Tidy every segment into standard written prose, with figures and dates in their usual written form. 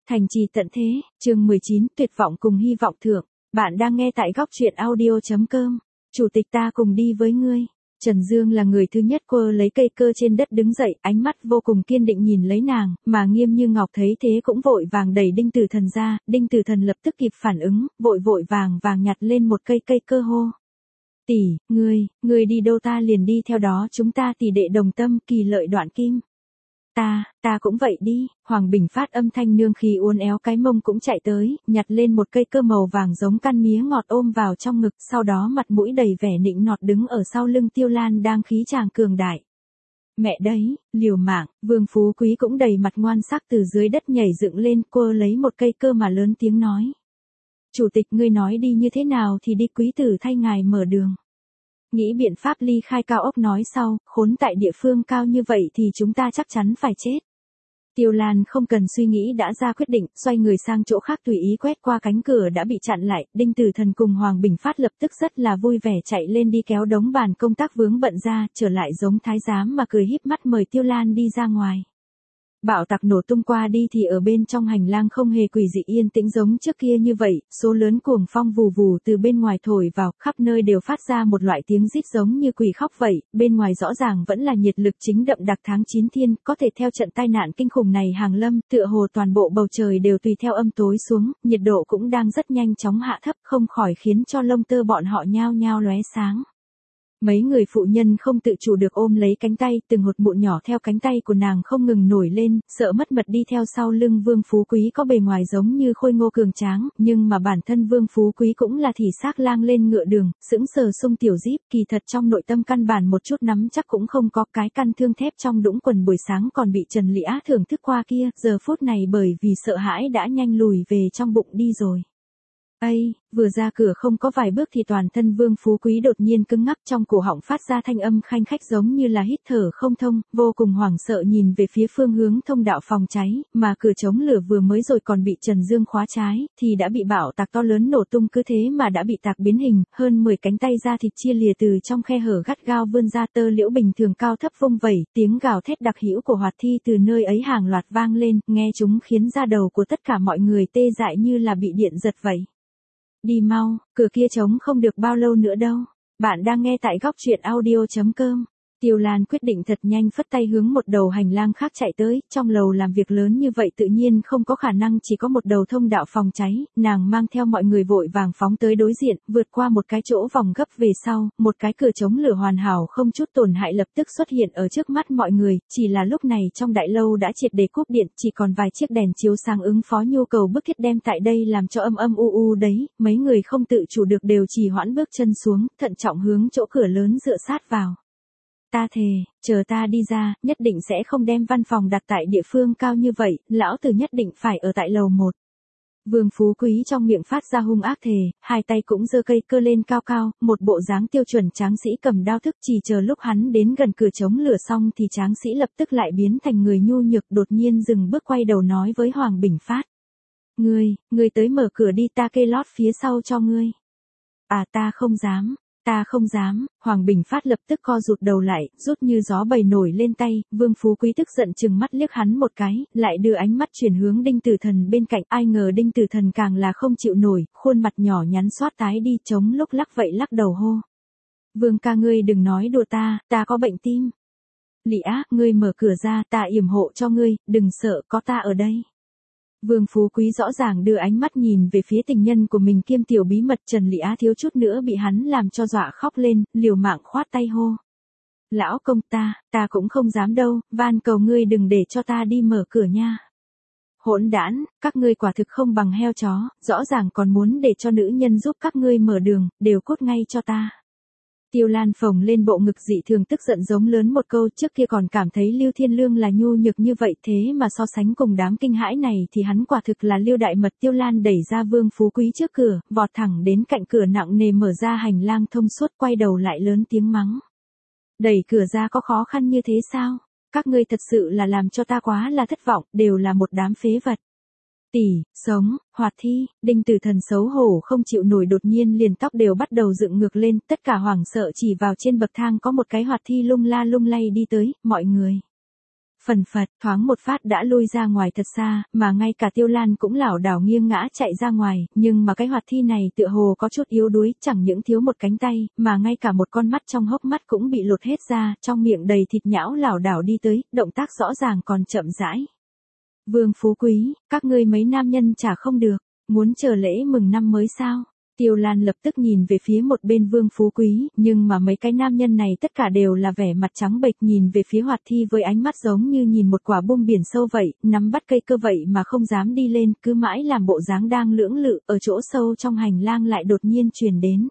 Thành trì tận thế, chương 19, tuyệt vọng cùng hy vọng thượng. Bạn đang nghe tại góc truyện audio.com. Chủ tịch ta cùng đi với ngươi. Trần Dương là người thứ nhất quơ lấy cây cơ trên đất đứng dậy, ánh mắt vô cùng kiên định nhìn lấy nàng, mà Nghiêm Như Ngọc thấy thế cũng vội vàng đẩy Đinh Tử Thần ra, Đinh Tử Thần lập tức kịp phản ứng, vội vàng nhặt lên một cây cơ hô. Tỷ, ngươi đi đâu ta liền đi theo đó, chúng ta tỷ đệ đồng tâm, kỳ lợi đoạn kim. Ta cũng vậy đi. Hoàng Bình Phát âm thanh nương khí uốn éo cái mông cũng chạy tới, nhặt lên một cây cơ màu vàng giống căn mía ngọt ôm vào trong ngực, sau đó mặt mũi đầy vẻ nịnh nọt đứng ở sau lưng Tiêu Lan đang khí tràng cường đại. Mẹ đấy, liều mạng, Vương Phú Quý cũng đầy mặt ngoan sắc từ dưới đất nhảy dựng lên, cô lấy một cây cơ mà lớn tiếng nói. Chủ tịch ngươi nói đi như thế nào thì đi, quý tử thay ngài mở đường. Nghĩ biện pháp ly khai cao ốc nói sau, khốn tại địa phương cao như vậy thì chúng ta chắc chắn phải chết. Tiêu Lan không cần suy nghĩ đã ra quyết định, xoay người sang chỗ khác tùy ý quét qua cánh cửa đã bị chặn lại, Đinh Tử Thần cùng Hoàng Bình Phát lập tức rất là vui vẻ chạy lên đi kéo đống bàn công tác vướng bận ra, trở lại giống thái giám mà cười híp mắt mời Tiêu Lan đi ra ngoài. Bạo tạc nổ tung qua đi thì ở bên trong hành lang không hề quỷ dị yên tĩnh giống trước kia như vậy, số lớn cuồng phong vù vù từ bên ngoài thổi vào, khắp nơi đều phát ra một loại tiếng rít giống như quỷ khóc vậy, bên ngoài rõ ràng vẫn là nhiệt lực chính đậm đặc tháng 9 thiên, có thể theo trận tai nạn kinh khủng này hàng lâm, tựa hồ toàn bộ bầu trời đều tùy theo âm tối xuống, nhiệt độ cũng đang rất nhanh chóng hạ thấp, không khỏi khiến cho lông tơ bọn họ nhao nhao lóe sáng. Mấy người phụ nhân không tự chủ được ôm lấy cánh tay, từng hột mụn nhỏ theo cánh tay của nàng không ngừng nổi lên, sợ mất mật đi theo sau lưng Vương Phú Quý có bề ngoài giống như khôi ngô cường tráng, nhưng mà bản thân Vương Phú Quý cũng là thị xác lang lên ngựa đường, sững sờ sung tiểu díp, kỳ thật trong nội tâm căn bản một chút nắm chắc cũng không có, cái căn thương thép trong đũng quần buổi sáng còn bị Trần Lị Á thưởng thức qua kia, giờ phút này bởi vì sợ hãi đã nhanh lùi về trong bụng đi rồi. Vừa ra cửa không có vài bước thì toàn thân Vương Phú Quý đột nhiên cứng ngắc, trong cổ họng phát ra thanh âm khanh khách giống như là hít thở không thông, vô cùng hoảng sợ nhìn về phía phương hướng thông đạo phòng cháy, mà cửa chống lửa vừa mới rồi còn bị Trần Dương khóa trái, thì đã bị bạo tạc to lớn nổ tung, cứ thế mà đã bị tạc biến hình, hơn 10 cánh tay da thịt chia lìa từ trong khe hở gắt gao vươn ra, tơ liễu bình thường cao thấp vung vẩy, tiếng gào thét đặc hữu của hoạt thi từ nơi ấy hàng loạt vang lên, nghe chúng khiến da đầu của tất cả mọi người tê dại như là bị điện giật vậy. Đi mau, cửa kia trống không được bao lâu nữa đâu. Bạn đang nghe tại góc truyện audio.com. Tiêu Lan quyết định thật nhanh phất tay hướng một đầu hành lang khác chạy tới, trong lầu làm việc lớn như vậy tự nhiên không có khả năng chỉ có một đầu thông đạo phòng cháy, nàng mang theo mọi người vội vàng phóng tới đối diện, vượt qua một cái chỗ vòng gấp về sau, một cái cửa chống lửa hoàn hảo không chút tổn hại lập tức xuất hiện ở trước mắt mọi người, chỉ là lúc này trong đại lâu đã triệt để cúp điện, chỉ còn vài chiếc đèn chiếu sáng ứng phó nhu cầu bức thiết đem tại đây làm cho âm u đấy, mấy người không tự chủ được đều trì hoãn bước chân xuống, thận trọng hướng chỗ cửa lớn dựa sát vào. Ta thề, chờ ta đi ra, nhất định sẽ không đem văn phòng đặt tại địa phương cao như vậy, lão tử nhất định phải ở tại lầu 1. Vương Phú Quý trong miệng phát ra hung ác thề, hai tay cũng giơ cây cơ lên cao cao, một bộ dáng tiêu chuẩn tráng sĩ cầm đao thức, chỉ chờ lúc hắn đến gần cửa chống lửa xong thì tráng sĩ lập tức lại biến thành người nhu nhược, đột nhiên dừng bước quay đầu nói với Hoàng Bình Phát. Ngươi tới mở cửa đi, ta kê lót phía sau cho ngươi. Ta không dám, Hoàng Bình Phát lập tức co rụt đầu lại, rút như gió bầy nổi lên tay, Vương Phú Quý tức giận chừng mắt liếc hắn một cái, lại đưa ánh mắt chuyển hướng Đinh Tử Thần bên cạnh, ai ngờ Đinh Tử Thần càng là không chịu nổi, khuôn mặt nhỏ nhắn xoát tái đi, chống lúc lắc vậy lắc đầu hô. Vương ca ngươi đừng nói đùa ta có bệnh tim. Lị Á, ngươi mở cửa ra, ta yểm hộ cho ngươi, đừng sợ, có ta ở đây. Vương Phú Quý rõ ràng đưa ánh mắt nhìn về phía tình nhân của mình kiêm tiểu bí mật, Trần Lị Á thiếu chút nữa bị hắn làm cho dọa khóc lên, liều mạng khoát tay hô. Lão công ta cũng không dám đâu, van cầu ngươi đừng để cho ta đi mở cửa nha. Hỗn đản, các ngươi quả thực không bằng heo chó, rõ ràng còn muốn để cho nữ nhân giúp các ngươi mở đường, đều cút ngay cho ta. Tiêu Lan phồng lên bộ ngực dị thường tức giận giống lớn một câu, trước kia còn cảm thấy Lưu Thiên Lương là nhu nhược như vậy, thế mà so sánh cùng đám kinh hãi này thì hắn quả thực là Lưu đại mật. Tiêu Lan đẩy ra Vương Phú Quý trước cửa, vọt thẳng đến cạnh cửa nặng nề mở ra hành lang thông suốt, quay đầu lại lớn tiếng mắng. Đẩy cửa ra có khó khăn như thế sao? Các ngươi thật sự là làm cho ta quá là thất vọng, đều là một đám phế vật. Tỷ, sống, hoạt thi, Đinh Tử Thần xấu hổ không chịu nổi đột nhiên liền tóc đều bắt đầu dựng ngược lên, tất cả hoảng sợ chỉ vào trên bậc thang có một cái hoạt thi lung la lung lay đi tới, mọi người. Phần phật, thoáng một phát đã lui ra ngoài thật xa, mà ngay cả Tiêu Lan cũng lảo đảo nghiêng ngã chạy ra ngoài, nhưng mà cái hoạt thi này tựa hồ có chút yếu đuối, chẳng những thiếu một cánh tay, mà ngay cả một con mắt trong hốc mắt cũng bị lột hết ra, trong miệng đầy thịt nhão lảo đảo đi tới, động tác rõ ràng còn chậm rãi. Vương Phú Quý, các ngươi mấy nam nhân chả không được, muốn chờ lễ mừng năm mới sao? Tiêu Lan lập tức nhìn về phía một bên Vương Phú Quý, nhưng mà mấy cái nam nhân này tất cả đều là vẻ mặt trắng bệch nhìn về phía hoạt thi với ánh mắt giống như nhìn một quả bom biển sâu vậy, nắm bắt cây cơ vậy mà không dám đi lên, cứ mãi làm bộ dáng đang lưỡng lự, ở chỗ sâu trong hành lang lại đột nhiên truyền đến.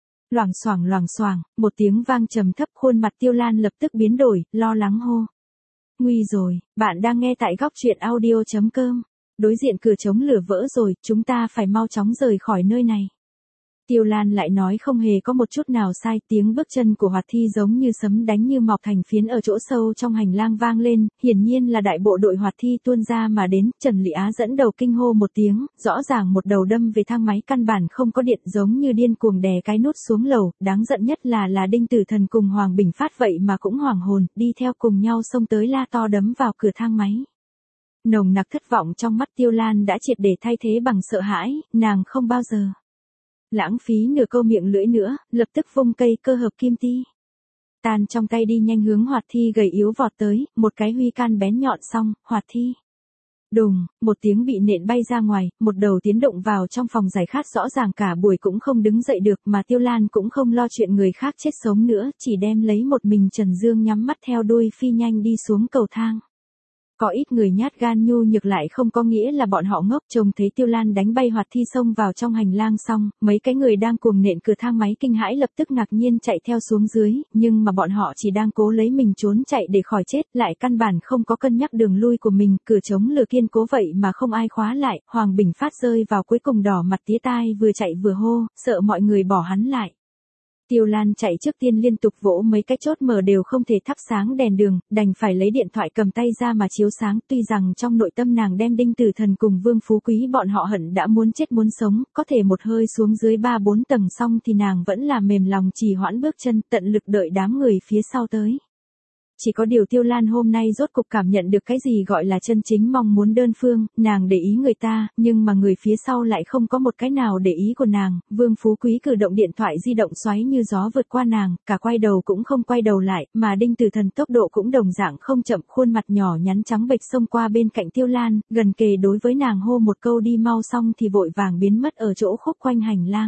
Loảng xoảng, một tiếng vang trầm thấp, khuôn mặt Tiêu Lan lập tức biến đổi, lo lắng hô. Nguy rồi, bạn đang nghe tại góc truyện audio.com. Đối diện cửa chống lửa vỡ rồi, chúng ta phải mau chóng rời khỏi nơi này. Tiêu Lan lại nói không hề có một chút nào sai, tiếng bước chân của hoạt thi giống như sấm đánh như mọc thành phiến ở chỗ sâu trong hành lang vang lên, hiển nhiên là đại bộ đội hoạt thi tuôn ra mà đến, Trần Lị Á dẫn đầu kinh hô một tiếng, rõ ràng một đầu đâm về thang máy căn bản không có điện giống như điên cuồng đè cái nút xuống lầu, đáng giận nhất là Đinh Tử Thần cùng Hoàng Bình Phát vậy mà cũng hoảng hồn, đi theo cùng nhau xông tới la to đấm vào cửa thang máy. Nồng nặc thất vọng trong mắt Tiêu Lan đã triệt để thay thế bằng sợ hãi, nàng không bao giờ lãng phí nửa câu miệng lưỡi nữa, lập tức vung cây cơ hợp kim ti. Tàn trong tay đi nhanh hướng hoạt thi gầy yếu vọt tới, một cái huy can bén nhọn xong, hoạt thi. Đùng, một tiếng bị nện bay ra ngoài, một đầu tiến động vào trong phòng giải khát rõ ràng cả buổi cũng không đứng dậy được mà Tiêu Lan cũng không lo chuyện người khác chết sống nữa, chỉ đem lấy một mình Trần Dương nhắm mắt theo đuôi phi nhanh đi xuống cầu thang. Có ít người nhát gan nhu nhược lại không có nghĩa là bọn họ ngốc, trông thấy Tiêu Lan đánh bay hoạt thi xông vào trong hành lang xong, mấy cái người đang cuồng nện cửa thang máy kinh hãi lập tức ngạc nhiên chạy theo xuống dưới, nhưng mà bọn họ chỉ đang cố lấy mình trốn chạy để khỏi chết, lại căn bản không có cân nhắc đường lui của mình, cửa chống lửa kiên cố vậy mà không ai khóa lại, Hoàng Bình Phát rơi vào cuối cùng đỏ mặt tía tai vừa chạy vừa hô, sợ mọi người bỏ hắn lại. Tiêu Lan chạy trước tiên liên tục vỗ mấy cái chốt mở đều không thể thắp sáng đèn đường, đành phải lấy điện thoại cầm tay ra mà chiếu sáng, tuy rằng trong nội tâm nàng đem Đinh Tử Thần cùng Vương Phú Quý bọn họ hận đã muốn chết muốn sống, có thể một hơi xuống dưới 3-4 tầng xong thì nàng vẫn là mềm lòng trì hoãn bước chân, tận lực đợi đám người phía sau tới. Chỉ có điều Tiêu Lan hôm nay rốt cục cảm nhận được cái gì gọi là chân chính mong muốn đơn phương, nàng để ý người ta, nhưng mà người phía sau lại không có một cái nào để ý của nàng, Vương Phú Quý cử động điện thoại di động xoáy như gió vượt qua nàng, cả quay đầu cũng không quay đầu lại, mà Đinh Tử Thần tốc độ cũng đồng dạng không chậm, khuôn mặt nhỏ nhắn trắng bệch xông qua bên cạnh Tiêu Lan, gần kề đối với nàng hô một câu đi mau xong thì vội vàng biến mất ở chỗ khúc quanh hành lang.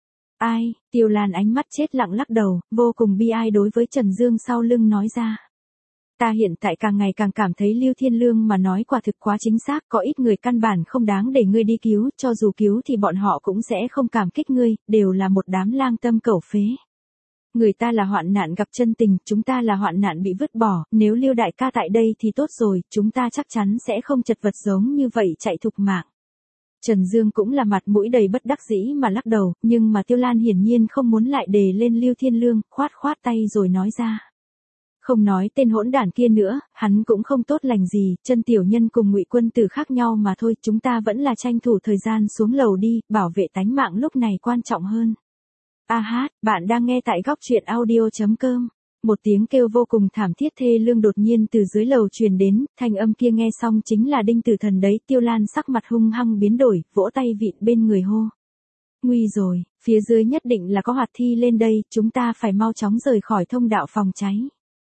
Ai, Tiêu Lan ánh mắt chết lặng lắc đầu, vô cùng bi ai đối với Trần Dương sau lưng nói ra. Ta hiện tại càng ngày càng cảm thấy Lưu Thiên Lương mà nói quả thực quá chính xác, có ít người căn bản không đáng để ngươi đi cứu, cho dù cứu thì bọn họ cũng sẽ không cảm kích ngươi, đều là một đám lang tâm cẩu phế. Người ta là hoạn nạn gặp chân tình, chúng ta là hoạn nạn bị vứt bỏ, nếu Lưu đại ca tại đây thì tốt rồi, chúng ta chắc chắn sẽ không chật vật giống như vậy chạy thục mạng. Trần Dương cũng là mặt mũi đầy bất đắc dĩ mà lắc đầu, nhưng mà Tiêu Lan hiển nhiên không muốn lại đề lên Lưu Thiên Lương, khoát tay rồi nói ra. Không nói tên hỗn đản kia nữa, hắn cũng không tốt lành gì, Chân tiểu nhân cùng Ngụy Quân Tử khác nhau mà thôi, chúng ta vẫn là tranh thủ thời gian xuống lầu đi, bảo vệ tánh mạng lúc này quan trọng hơn. A hát, bạn đang nghe tại góc truyện audio.com. Một tiếng kêu vô cùng thảm thiết thê lương đột nhiên từ dưới lầu truyền đến, thanh âm kia nghe xong chính là Đinh Tử Thần đấy, Tiêu Lan sắc mặt hung hăng biến đổi, vỗ tay vịn bên người hô. Nguy rồi, phía dưới nhất định là có hoạt thi lên đây, chúng ta phải mau chóng rời khỏi thông đạo phòng cháy.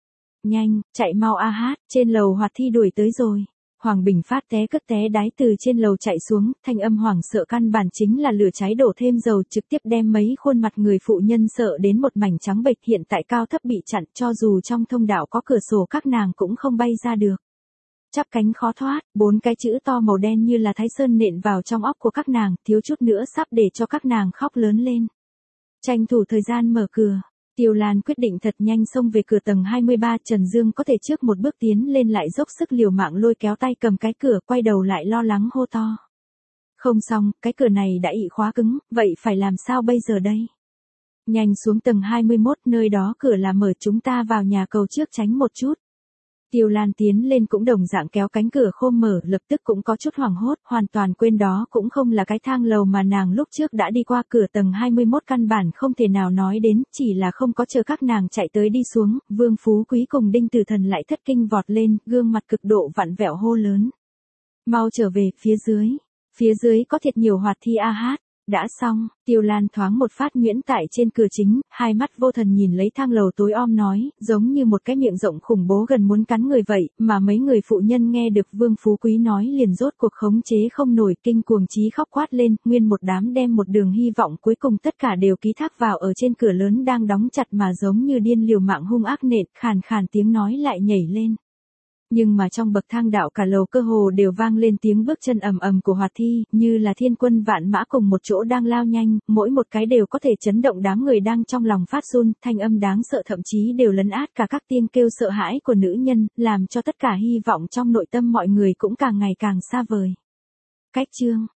Nhanh, chạy mau a hát, trên lầu hoạt thi đuổi tới rồi. Hoàng Bình Phát té cất té đái từ trên lầu chạy xuống, thanh âm hoảng sợ căn bản chính là lửa cháy đổ thêm dầu trực tiếp đem mấy khuôn mặt người phụ nhân sợ đến một mảnh trắng bệch, hiện tại cao thấp bị chặn, cho dù trong thông đạo có cửa sổ các nàng cũng không bay ra được. Chắp cánh khó thoát, 4 cái chữ to màu đen như là Thái Sơn nện vào trong óc của các nàng, thiếu chút nữa sắp để cho các nàng khóc lớn lên. Tranh thủ thời gian mở cửa. Tiêu Lan quyết định thật nhanh xông về cửa tầng 23, Trần Dương có thể trước một bước tiến lên lại dốc sức liều mạng lôi kéo tay cầm cái cửa, quay đầu lại lo lắng hô to. Không xong, cái cửa này đã ị khóa cứng, vậy phải làm sao bây giờ đây? Nhanh xuống tầng 21, nơi đó cửa là mở, chúng ta vào nhà cầu trước tránh một chút. Tiêu Lan tiến lên cũng đồng dạng kéo cánh cửa khôm mở, lập tức cũng có chút hoảng hốt, hoàn toàn quên đó cũng không là cái thang lầu mà nàng lúc trước đã đi qua, cửa tầng 21 căn bản không thể nào nói đến, chỉ là không có chờ các nàng chạy tới đi xuống, Vương Phú Quý cùng Đinh Tử Thần lại thất kinh vọt lên, gương mặt cực độ vặn vẹo hô lớn. Mau trở về, phía dưới có thiệt nhiều hoạt thi a hát. Đã xong, Tiêu Lan thoáng một phát nhuyễn tại trên cửa chính, hai mắt vô thần nhìn lấy thang lầu tối om nói, giống như một cái miệng rộng khủng bố gần muốn cắn người vậy, mà mấy người phụ nhân nghe được Vương Phú Quý nói liền rốt cuộc khống chế không nổi, kinh cuồng chí khóc quát lên, nguyên một đám đem một đường hy vọng cuối cùng tất cả đều ký thác vào ở trên cửa lớn đang đóng chặt mà giống như điên liều mạng hung ác nện, khàn khàn tiếng nói lại nhảy lên. Nhưng mà trong bậc thang đạo cả lầu cơ hồ đều vang lên tiếng bước chân ầm ầm của hoạt thi, như là thiên quân vạn mã cùng một chỗ đang lao nhanh, mỗi một cái đều có thể chấn động đám người đang trong lòng phát run, thanh âm đáng sợ thậm chí đều lấn át cả các tiếng kêu sợ hãi của nữ nhân, làm cho tất cả hy vọng trong nội tâm mọi người cũng càng ngày càng xa vời. Cách chương